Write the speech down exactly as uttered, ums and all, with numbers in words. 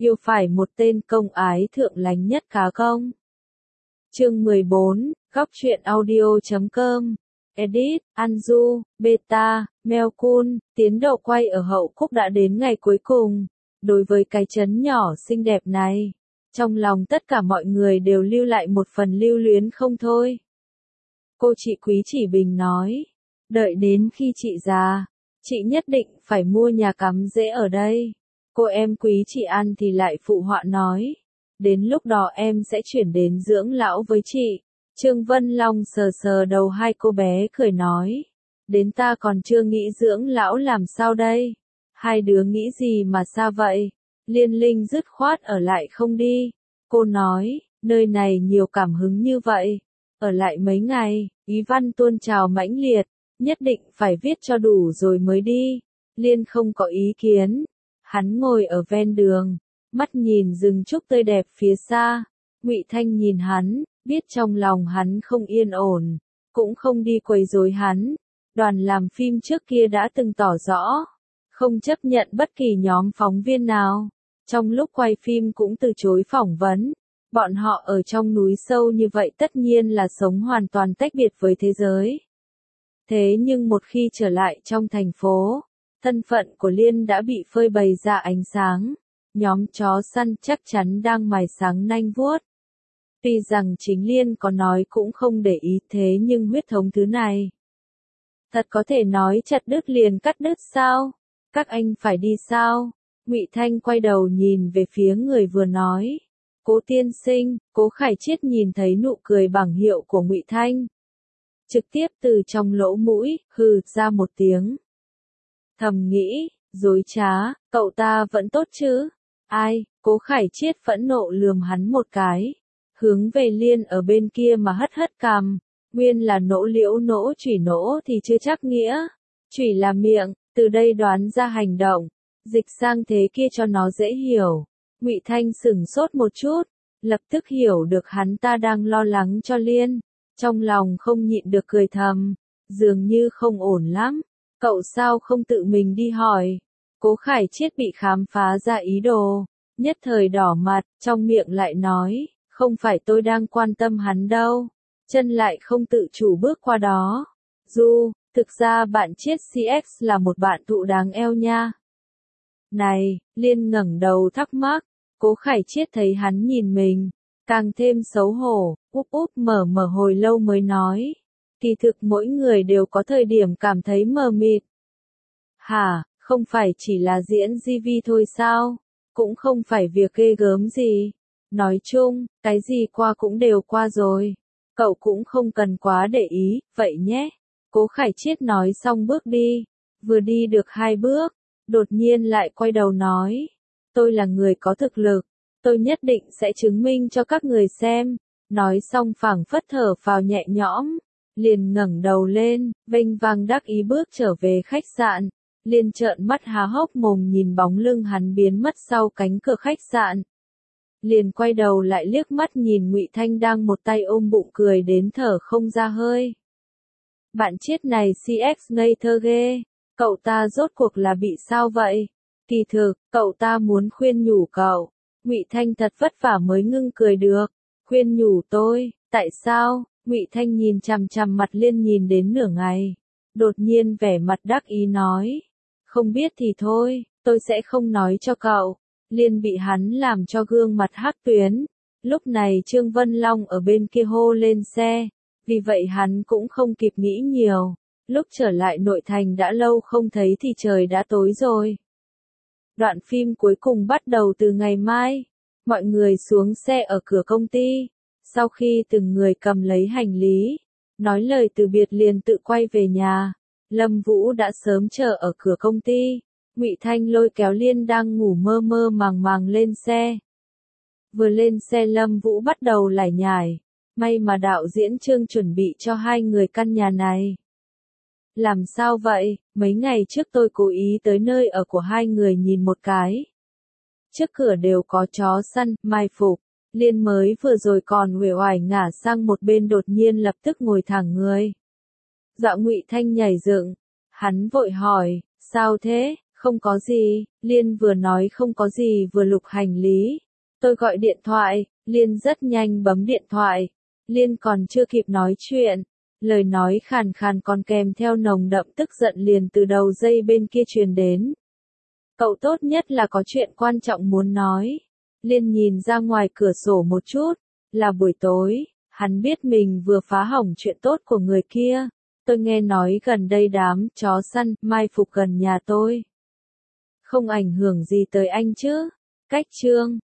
yêu phải một tên công ái thượng lánh nhất cá công. Chương mười bốn, góc truyện audio chấm com. Edit, Anju, Beta, Melkun, tiến độ quay ở hậu khúc đã đến ngày cuối cùng. Đối với cái trấn nhỏ xinh đẹp này, trong lòng tất cả mọi người đều lưu lại một phần lưu luyến không thôi. Cô chị Quý Chỉ Bình nói, đợi đến khi chị già, chị nhất định phải mua nhà cắm rễ ở đây. Cô em Quý Chị An thì lại phụ họa nói, đến lúc đó em sẽ chuyển đến dưỡng lão với chị. Trương Vân Long sờ sờ đầu hai cô bé cười nói, đến ta còn chưa nghĩ dưỡng lão làm sao đây. Hai đứa nghĩ gì mà xa vậy? Liên Linh dứt khoát ở lại không đi. Cô nói, nơi này nhiều cảm hứng như vậy. Ở lại mấy ngày, ý văn tuôn trào mãnh liệt, nhất định phải viết cho đủ rồi mới đi. Liên không có ý kiến. Hắn ngồi ở ven đường, mắt nhìn rừng trúc tươi đẹp phía xa. Ngụy Thanh nhìn hắn, biết trong lòng hắn không yên ổn, cũng không đi quấy rối hắn. Đoàn làm phim trước kia đã từng tỏ rõ, không chấp nhận bất kỳ nhóm phóng viên nào. Trong lúc quay phim cũng từ chối phỏng vấn. Bọn họ ở trong núi sâu như vậy tất nhiên là sống hoàn toàn tách biệt với thế giới. Thế nhưng một khi trở lại trong thành phố, thân phận của Liên đã bị phơi bày ra ánh sáng. Nhóm chó săn chắc chắn đang mài sáng nanh vuốt. Tuy rằng chính Liên có nói cũng không để ý, thế nhưng huyết thống thứ này thật có thể nói chặt đứt liền cắt đứt sao? Các anh phải đi sao? Ngụy Thanh quay đầu nhìn về phía người vừa nói. Cố tiên sinh. Cố Khải Chiết nhìn thấy nụ cười bảng hiệu của Ngụy Thanh, trực tiếp từ trong lỗ mũi hừ ra một tiếng. Thầm nghĩ, dối trá, cậu ta vẫn tốt chứ? Ai? Cố Khải Chiết phẫn nộ lườm hắn một cái, hướng về Liên ở bên kia mà hất hất cằm. Nguyên là nỗ liễu nỗ chủy nỗ thì chưa chắc nghĩa. Chủy là miệng, từ đây đoán ra hành động. Dịch sang thế kia cho nó dễ hiểu. Ngụy Thanh sửng sốt một chút, lập tức hiểu được hắn ta đang lo lắng cho Liên. Trong lòng không nhịn được cười thầm, dường như không ổn lắm. Cậu sao không tự mình đi hỏi? Cố Khải Chiết bị khám phá ra ý đồ, nhất thời đỏ mặt, trong miệng lại nói, không phải tôi đang quan tâm hắn đâu. Chân lại không tự chủ bước qua đó. Du, thực ra bạn Chiết xê ích là một bạn thụ đáng eo nha. Này, Liên ngẩng đầu thắc mắc. Cố Khải Chiết thấy hắn nhìn mình, càng thêm xấu hổ, úp úp mở mở hồi lâu mới nói. Kỳ thực mỗi người đều có thời điểm cảm thấy mờ mịt. Hả, không phải chỉ là diễn gi vi thôi sao? Cũng không phải việc ghê gớm gì. Nói chung, cái gì qua cũng đều qua rồi. Cậu cũng không cần quá để ý, vậy nhé. Cố Khải Chiết nói xong bước đi. Vừa đi được hai bước, đột nhiên lại quay đầu nói. Tôi là người có thực lực. Tôi nhất định sẽ chứng minh cho các người xem. Nói xong phảng phất thở phào nhẹ nhõm. Liền ngẩng đầu lên, vênh vang đắc ý bước trở về khách sạn. Liên trợn mắt há hốc mồm nhìn bóng lưng hắn biến mất sau cánh cửa khách sạn. Liền quay đầu lại liếc mắt nhìn Ngụy Thanh đang một tay ôm bụng cười đến thở không ra hơi. Bạn Chiết này xê ích ngây thơ ghê, cậu ta rốt cuộc là bị sao vậy? Kỳ thực, cậu ta muốn khuyên nhủ cậu. Ngụy Thanh thật vất vả mới ngưng cười được. Khuyên nhủ tôi, tại sao? Ngụy Thanh nhìn chằm chằm mặt Liên nhìn đến nửa ngày. Đột nhiên vẻ mặt đắc ý nói. Không biết thì thôi, tôi sẽ không nói cho cậu. Liên bị hắn làm cho gương mặt hắc tuyến. Lúc này Trương Vân Long ở bên kia hô lên xe. Vì vậy hắn cũng không kịp nghĩ nhiều. Lúc trở lại nội thành đã lâu không thấy thì trời đã tối rồi. Đoạn phim cuối cùng bắt đầu từ ngày mai. Mọi người xuống xe ở cửa công ty. Sau khi từng người cầm lấy hành lý, nói lời từ biệt liền tự quay về nhà. Lâm Vũ đã sớm chờ ở cửa công ty. Ngụy Thanh lôi kéo Liên đang ngủ mơ mơ màng màng lên xe. Vừa lên xe Lâm Vũ bắt đầu lải nhải. May mà đạo diễn Trương chuẩn bị cho hai người căn nhà này. Làm sao vậy? Mấy ngày trước tôi cố ý tới nơi ở của hai người nhìn một cái. Trước cửa đều có chó săn, mai phục. Liên mới vừa rồi còn uể oải ngả sang một bên đột nhiên lập tức ngồi thẳng người. Dọa Ngụy Thanh nhảy dựng. Hắn vội hỏi, sao thế? Không có gì, Liên vừa nói không có gì vừa lục hành lý. Tôi gọi điện thoại, Liên rất nhanh bấm điện thoại. Liên còn chưa kịp nói chuyện. Lời nói khàn khàn còn kèm theo nồng đậm tức giận liền từ đầu dây bên kia truyền đến. Cậu tốt nhất là có chuyện quan trọng muốn nói. Liên nhìn ra ngoài cửa sổ một chút. Là buổi tối, hắn biết mình vừa phá hỏng chuyện tốt của người kia. Tôi nghe nói gần đây đám chó săn mai phục gần nhà tôi. Không ảnh hưởng gì tới anh chứ? Cách chương